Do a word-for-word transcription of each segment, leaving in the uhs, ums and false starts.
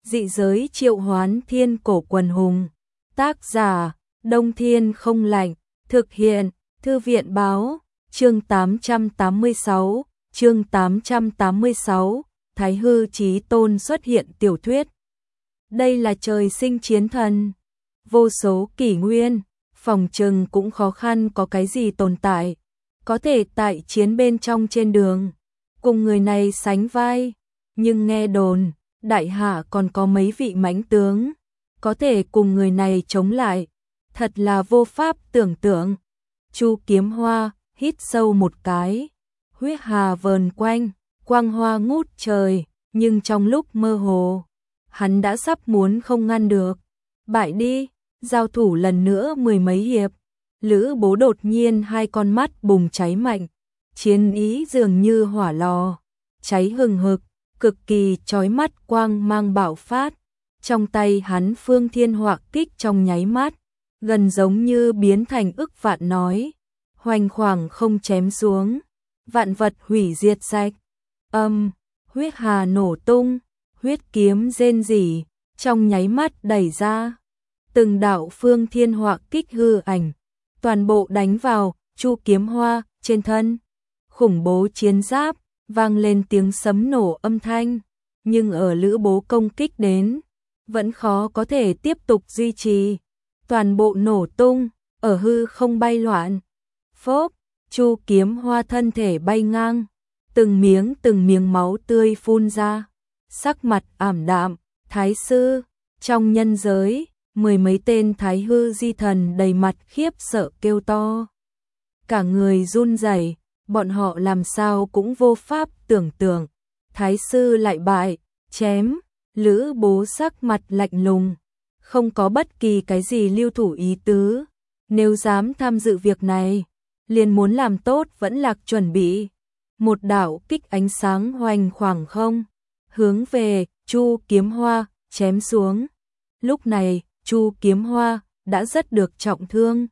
Dị giới triệu hoán thiên cổ quần hùng. Tác giả, Đông Thiên không lạnh. Thực hiện, Thư viện báo. Chương tám trăm tám mươi sáu, chương tám trăm tám mươi sáu, Thái Hư Chí Tôn xuất hiện tiểu thuyết. Đây là trời sinh chiến thần. Vô số kỷ nguyên, phòng trừng cũng khó khăn có cái gì tồn tại. Có thể tại chiến bên trong trên đường, cùng người này sánh vai. Nhưng nghe đồn, đại hạ còn có mấy vị mãnh tướng, có thể cùng người này chống lại. Thật là vô pháp tưởng tượng. Chu Kiếm Hoa hít sâu một cái, huyết hà vờn quanh, quang hoa ngút trời, nhưng trong lúc mơ hồ, hắn đã sắp muốn không ngăn được. Bại đi, giao thủ lần nữa mười mấy hiệp, Lữ Bố đột nhiên hai con mắt bùng cháy mạnh, chiến ý dường như hỏa lò, cháy hừng hực, cực kỳ chói mắt quang mang bạo phát. Trong tay hắn Phương Thiên Họa Kích trong nháy mắt, gần giống như biến thành ức vạn nói, hoành khoảng không chém xuống, vạn vật hủy diệt sạch. Âm, huyết hà nổ tung, huyết kiếm rên rỉ, trong nháy mắt đẩy ra. Từng đạo Phương Thiên Họa Kích hư ảnh, toàn bộ đánh vào Chu Kiếm Hoa trên thân. Khủng bố chiến giáp, vang lên tiếng sấm nổ âm thanh, nhưng ở Lữ Bố công kích đến, vẫn khó có thể tiếp tục duy trì. Toàn bộ nổ tung, ở hư không bay loạn. Phốp, Chu Kiếm Hoa thân thể bay ngang, từng miếng từng miếng máu tươi phun ra, sắc mặt ảm đạm. Thái sư, trong nhân giới, mười mấy tên Thái Hư di thần đầy mặt khiếp sợ kêu to. Cả người run rẩy, bọn họ làm sao cũng vô pháp tưởng tượng. Thái sư lại bại, chém. Lữ Bố sắc mặt lạnh lùng, không có bất kỳ cái gì lưu thủ ý tứ. Nếu dám tham dự việc này, liền muốn làm tốt vẫn lạc chuẩn bị. Một đạo kích ánh sáng hoành khoảng không, hướng về Chu Kiếm Hoa chém xuống. Lúc này, Chu Kiếm Hoa đã rất được trọng thương,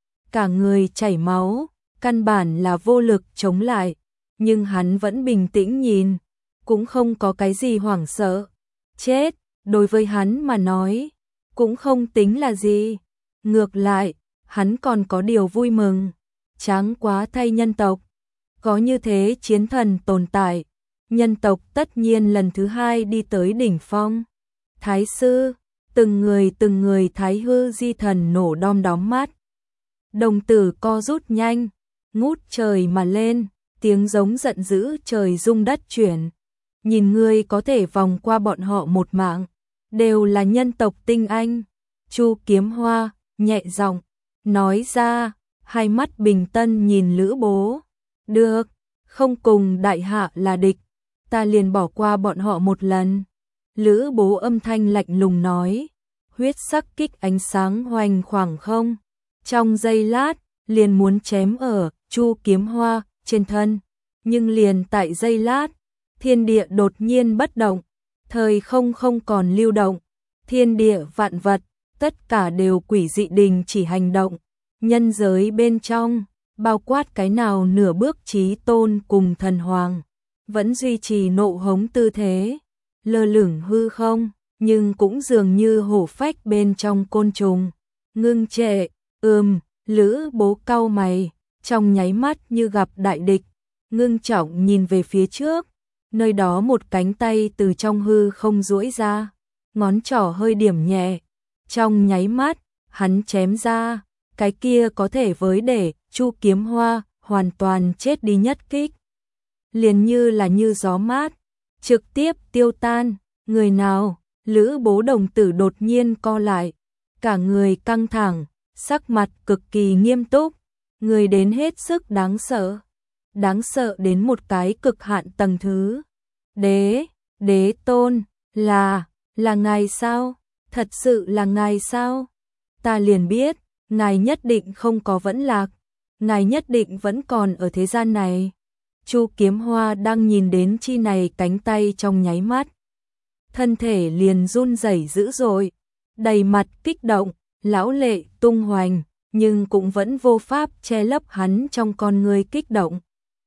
cả người chảy máu, căn bản là vô lực chống lại, nhưng hắn vẫn bình tĩnh nhìn, cũng không có cái gì hoảng sợ. Chết, đối với hắn mà nói, cũng không tính là gì. Ngược lại, hắn còn có điều vui mừng. Tráng quá thay nhân tộc, có như thế chiến thần tồn tại, nhân tộc tất nhiên lần thứ hai đi tới đỉnh phong. Thái sư, từng người từng người Thái Hư di thần nổ đom đóm mắt, đồng tử co rút nhanh, ngút trời mà lên, tiếng giống giận dữ trời rung đất chuyển. Nhìn ngươi có thể vòng qua bọn họ một mạng, đều là nhân tộc tinh anh. Chu Kiếm Hoa nhẹ giọng nói ra, hai mắt bình tân nhìn Lữ Bố. Được, không cùng đại hạ là địch, ta liền bỏ qua bọn họ một lần. Lữ Bố âm thanh lạnh lùng nói, huyết sắc kích ánh sáng hoành khoảng không, trong giây lát liền muốn chém ở Chu Kiếm Hoa trên thân. Nhưng liền tại giây lát, thiên địa đột nhiên bất động, thời không không còn lưu động, thiên địa vạn vật, tất cả đều quỷ dị đình chỉ hành động. Nhân giới bên trong, bao quát cái nào nửa bước chí tôn cùng thần hoàng, vẫn duy trì nộ hống tư thế, lơ lửng hư không, nhưng cũng dường như hổ phách bên trong côn trùng. Ngưng trệ, ừm, Lữ Bố cau mày, trong nháy mắt như gặp đại địch, ngưng trọng nhìn về phía trước. Nơi đó một cánh tay từ trong hư không duỗi ra, ngón trỏ hơi điểm nhẹ. Trong nháy mắt, hắn chém ra, cái kia có thể với để Chu Kiếm Hoa hoàn toàn chết đi nhất kích. Liền như là như gió mát, trực tiếp tiêu tan. Người nào? Lữ Bố đồng tử đột nhiên co lại, cả người căng thẳng, sắc mặt cực kỳ nghiêm túc. Người đến hết sức đáng sợ, đáng sợ đến một cái cực hạn tầng thứ. Đế, đế tôn, là, là ngài sao? Thật sự là ngài sao? Ta liền biết, ngài nhất định không có vẫn lạc, ngài nhất định vẫn còn ở thế gian này. Chu Kiếm Hoa đang nhìn đến chi này cánh tay trong nháy mắt, thân thể liền run rẩy dữ dội, đầy mặt kích động, lão lệ tung hoành, nhưng cũng vẫn vô pháp che lấp hắn trong con người kích động.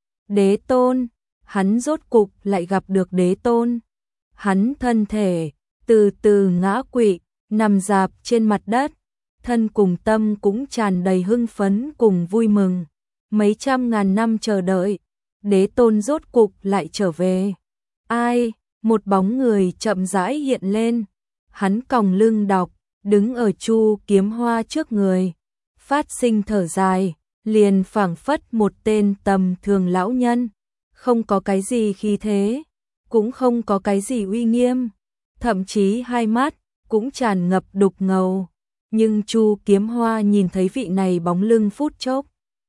Đế tôn, hắn rốt cục lại gặp được đế tôn. Hắn thân thể từ từ ngã quỵ, nằm rạp trên mặt đất, thân cùng tâm cũng tràn đầy hưng phấn cùng vui mừng. Mấy trăm ngàn năm chờ đợi, đế tôn rốt cục lại trở về. Ai? Một bóng người chậm rãi hiện lên, hắn còng lưng đọc, đứng ở Chu Kiếm Hoa trước người, phát sinh thở dài, liền phảng phất một tên tầm thường lão nhân, không có cái gì khí thế, cũng không có cái gì uy nghiêm, thậm chí hai mắt cũng tràn ngập đục ngầu. Nhưng Chu Kiếm Hoa nhìn thấy vị này bóng lưng phút chốc,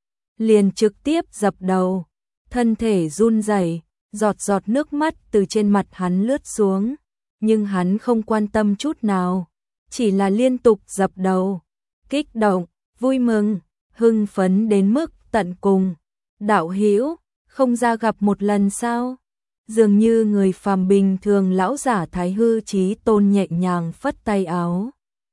liền trực tiếp dập đầu, thân thể run rẩy, giọt giọt nước mắt từ trên mặt hắn lướt xuống, nhưng hắn không quan tâm chút nào, chỉ là liên tục dập đầu, kích động, vui mừng, hưng phấn đến mức tận cùng. Đạo hữu, không ra gặp một lần sao? Dường như người phàm bình thường, lão giả Thái Hư Chí Tôn nhẹ nhàng phất tay áo,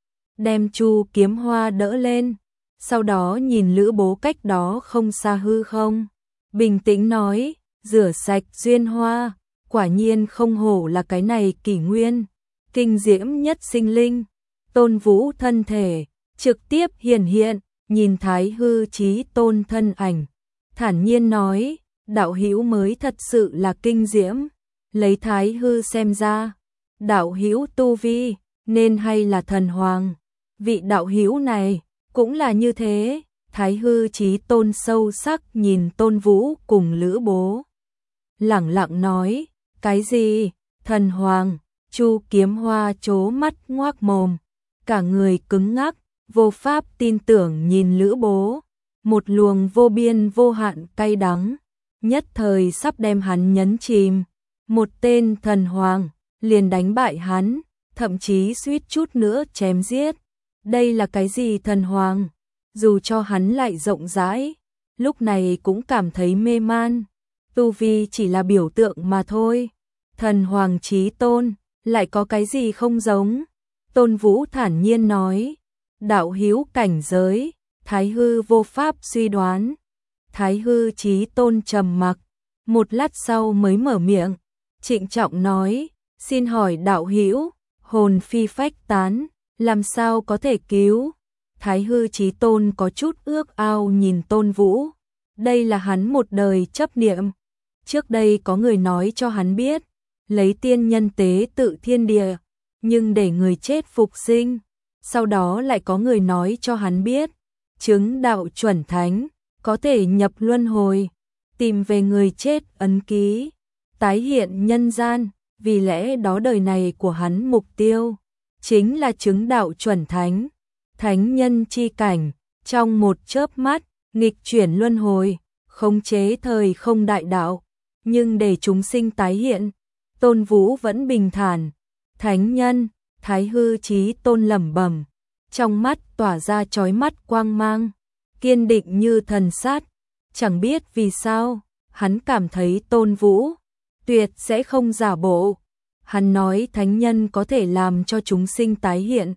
đem Chu Kiếm Hoa đỡ lên, sau đó nhìn Lữ Bố cách đó không xa hư không, bình tĩnh nói, rửa sạch duyên hoa, quả nhiên không hổ là cái này kỷ nguyên, kinh diễm nhất sinh linh. Tôn Vũ thân thể trực tiếp hiển hiện, nhìn Thái Hư Chí Tôn thân ảnh, thản nhiên nói, đạo hữu mới thật sự là kinh diễm, lấy Thái Hư xem ra, đạo hữu tu vi nên hay là thần hoàng, vị đạo hữu này cũng là như thế. Thái Hư Chí Tôn sâu sắc nhìn Tôn Vũ cùng Lữ Bố, lẳng lặng nói, cái gì? Thần hoàng? Chu Kiếm Hoa trố mắt ngoác mồm, cả người cứng ngắc, vô pháp tin tưởng nhìn Lữ Bố, một luồng vô biên vô hạn cay đắng, nhất thời sắp đem hắn nhấn chìm. Một tên thần hoàng liền đánh bại hắn, thậm chí suýt chút nữa chém giết. Đây là cái gì thần hoàng? Dù cho hắn lại rộng rãi, lúc này cũng cảm thấy mê man. Tu vi chỉ là biểu tượng mà thôi. Thần hoàng chí tôn, lại có cái gì không giống? Tôn Vũ thản nhiên nói, đạo hữu cảnh giới, Thái Hư vô pháp suy đoán. Thái Hư Chí Tôn trầm mặc, một lát sau mới mở miệng, trịnh trọng nói, xin hỏi đạo hữu, hồn phi phách tán, làm sao có thể cứu? Thái Hư Chí Tôn có chút ước ao nhìn Tôn Vũ, đây là hắn một đời chấp niệm. Trước đây có người nói cho hắn biết, lấy tiên nhân tế tự thiên địa, nhưng để người chết phục sinh. Sau đó lại có người nói cho hắn biết, chứng đạo chuẩn thánh, có thể nhập luân hồi, tìm về người chết ấn ký, tái hiện nhân gian. Vì lẽ đó đời này của hắn mục tiêu chính là chứng đạo chuẩn thánh, thánh nhân chi cảnh, trong một chớp mắt nghịch chuyển luân hồi, khống chế thời không đại đạo, nhưng để chúng sinh tái hiện. Tôn Vũ vẫn bình thản, thánh nhân. Thái Hư Chí Tôn lẩm bẩm, trong mắt tỏa ra chói mắt quang mang, kiên định như thần sát. Chẳng biết vì sao, hắn cảm thấy Tôn Vũ tuyệt sẽ không giả bộ. Hắn nói thánh nhân có thể làm cho chúng sinh tái hiện,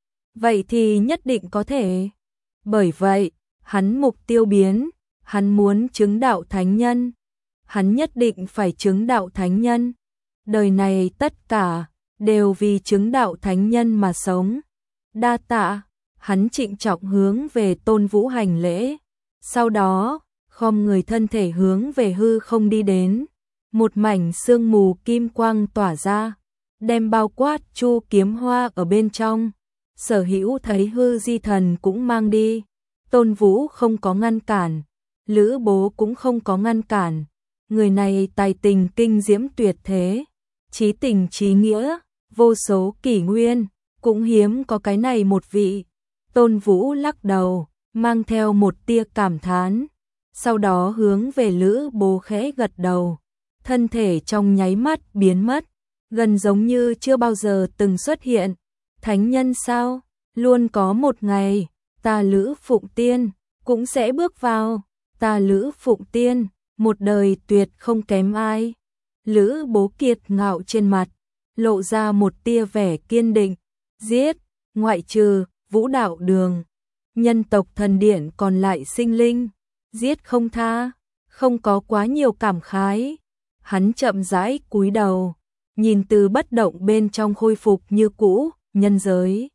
vậy thì nhất định có thể. Bởi vậy, hắn mục tiêu biến, hắn muốn chứng đạo thánh nhân. Hắn nhất định phải chứng đạo thánh nhân. Đời này tất cả đều vì chứng đạo thánh nhân mà sống. Đa tạ. Hắn trịnh trọng hướng về Tôn Vũ hành lễ, sau đó khom người thân thể hướng về hư không đi đến. Một mảnh sương mù kim quang tỏa ra, đem bao quát Chu Kiếm Hoa ở bên trong. Sở hữu thấy hư di thần cũng mang đi. Tôn Vũ không có ngăn cản, Lữ Bố cũng không có ngăn cản. Người này tài tình kinh diễm tuyệt thế, chí tình chí nghĩa, vô số kỷ nguyên, cũng hiếm có cái này một vị. Tôn Vũ lắc đầu, mang theo một tia cảm thán, sau đó hướng về Lữ Bố khẽ gật đầu. Thân thể trong nháy mắt biến mất, gần giống như chưa bao giờ từng xuất hiện. Thánh nhân sao? Luôn có một ngày, ta Lữ Phụng Tiên cũng sẽ bước vào. Ta Lữ Phụng Tiên, một đời tuyệt không kém ai. Lữ Bố kiệt ngạo trên mặt, lộ ra một tia vẻ kiên định. Giết, ngoại trừ Vũ Đạo Đường, nhân tộc thần điện còn lại sinh linh, giết không tha, không có quá nhiều cảm khái. Hắn chậm rãi cúi đầu, nhìn từ bất động bên trong khôi phục như cũ, nhân giới.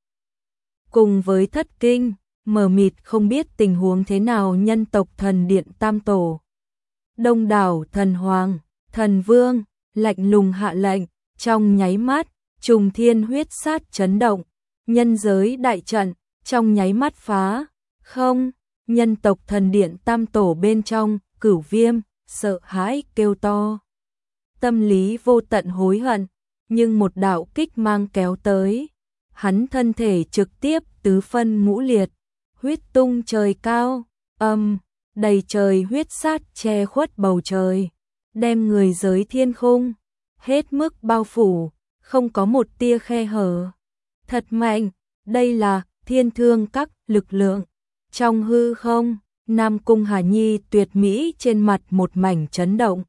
Cùng với thất kinh, mờ mịt không biết tình huống thế nào nhân tộc thần điện tam tổ. Đông đảo thần hoàng, thần vương, lạnh lùng hạ lệnh, trong nháy mắt, trùng thiên huyết sát chấn động, nhân giới đại trận, trong nháy mắt phá, không, nhân tộc thần điện tam tổ bên trong, Cửu Viêm, sợ hãi kêu to. Tâm lý vô tận hối hận, nhưng một đạo kích mang kéo tới, hắn thân thể trực tiếp tứ phân ngũ liệt, huyết tung trời cao, âm, đầy trời huyết sát che khuất bầu trời, đem người giới thiên khung, hết mức bao phủ, không có một tia khe hở. Thật mạnh, đây là thiên thương các lực lượng. Trong hư không, Nam Cung Hà Nhi tuyệt mỹ trên mặt một mảnh chấn động.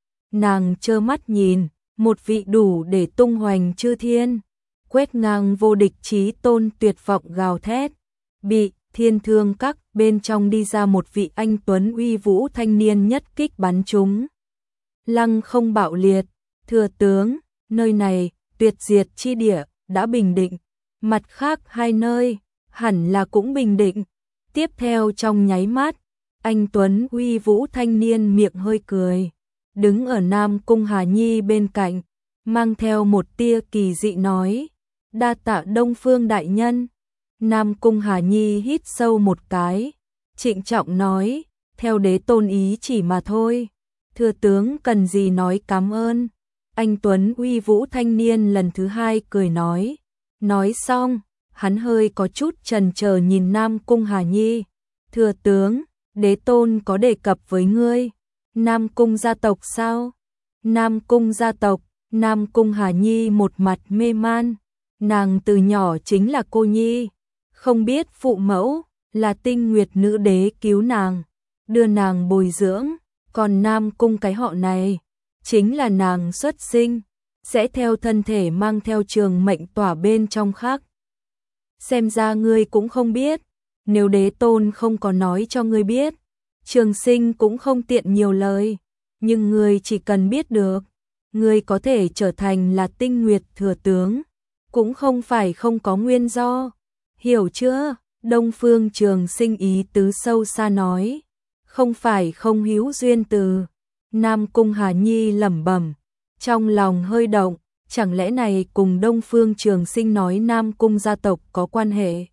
Nàng trơ mắt nhìn, một vị đủ để tung hoành chư thiên, quét ngang vô địch chí tôn tuyệt vọng gào thét, bị thiên thương các bên trong đi ra một vị anh tuấn uy vũ thanh niên nhất kích bắn trúng. Lăng không bạo liệt, thừa tướng, nơi này, tuyệt diệt chi địa, đã bình định, mặt khác hai nơi, hẳn là cũng bình định. Tiếp theo trong nháy mắt, anh tuấn uy vũ thanh niên miệng hơi cười, đứng ở Nam Cung Hà Nhi bên cạnh, mang theo một tia kỳ dị nói, đa tạ Đông Phương đại nhân. Nam Cung Hà Nhi hít sâu một cái, trịnh trọng nói, theo đế tôn ý chỉ mà thôi, thừa tướng cần gì nói cảm ơn. Anh tuấn uy vũ thanh niên lần thứ hai cười nói, nói xong, hắn hơi có chút chần chờ nhìn Nam Cung Hà Nhi, thừa tướng, đế tôn có đề cập với ngươi, Nam Cung gia tộc sao? Nam Cung gia tộc, Nam Cung Hà Nhi một mặt mê man, nàng từ nhỏ chính là cô nhi, không biết phụ mẫu, là Tinh Nguyệt nữ đế cứu nàng, đưa nàng bồi dưỡng, còn Nam Cung cái họ này, chính là nàng xuất sinh, sẽ theo thân thể mang theo trường mệnh tỏa bên trong khác. Xem ra ngươi cũng không biết, nếu đế tôn không có nói cho ngươi biết, Trường Sinh cũng không tiện nhiều lời, nhưng ngươi chỉ cần biết được, ngươi có thể trở thành là Tinh Nguyệt thừa tướng, cũng không phải không có nguyên do, hiểu chưa? Đông Phương Trường Sinh ý tứ sâu xa nói, không phải không hữu duyên từ. Nam Cung Hà Nhi lẩm bẩm, trong lòng hơi động, chẳng lẽ này cùng Đông Phương Trường Sinh nói Nam Cung gia tộc có quan hệ?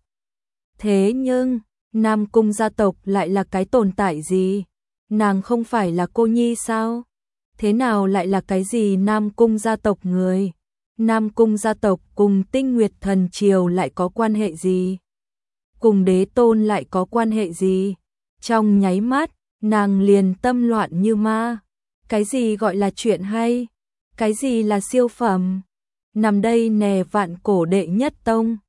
Thế nhưng, Nam Cung gia tộc lại là cái tồn tại gì? Nàng không phải là cô nhi sao? Thế nào lại là cái gì Nam Cung gia tộc người? Nam Cung gia tộc cùng Tinh Nguyệt thần triều lại có quan hệ gì? Cùng đế tôn lại có quan hệ gì? Trong nháy mắt, nàng liền tâm loạn như ma. Cái gì gọi là chuyện hay? Cái gì là siêu phẩm? Nằm đây nè vạn cổ đệ nhất tông.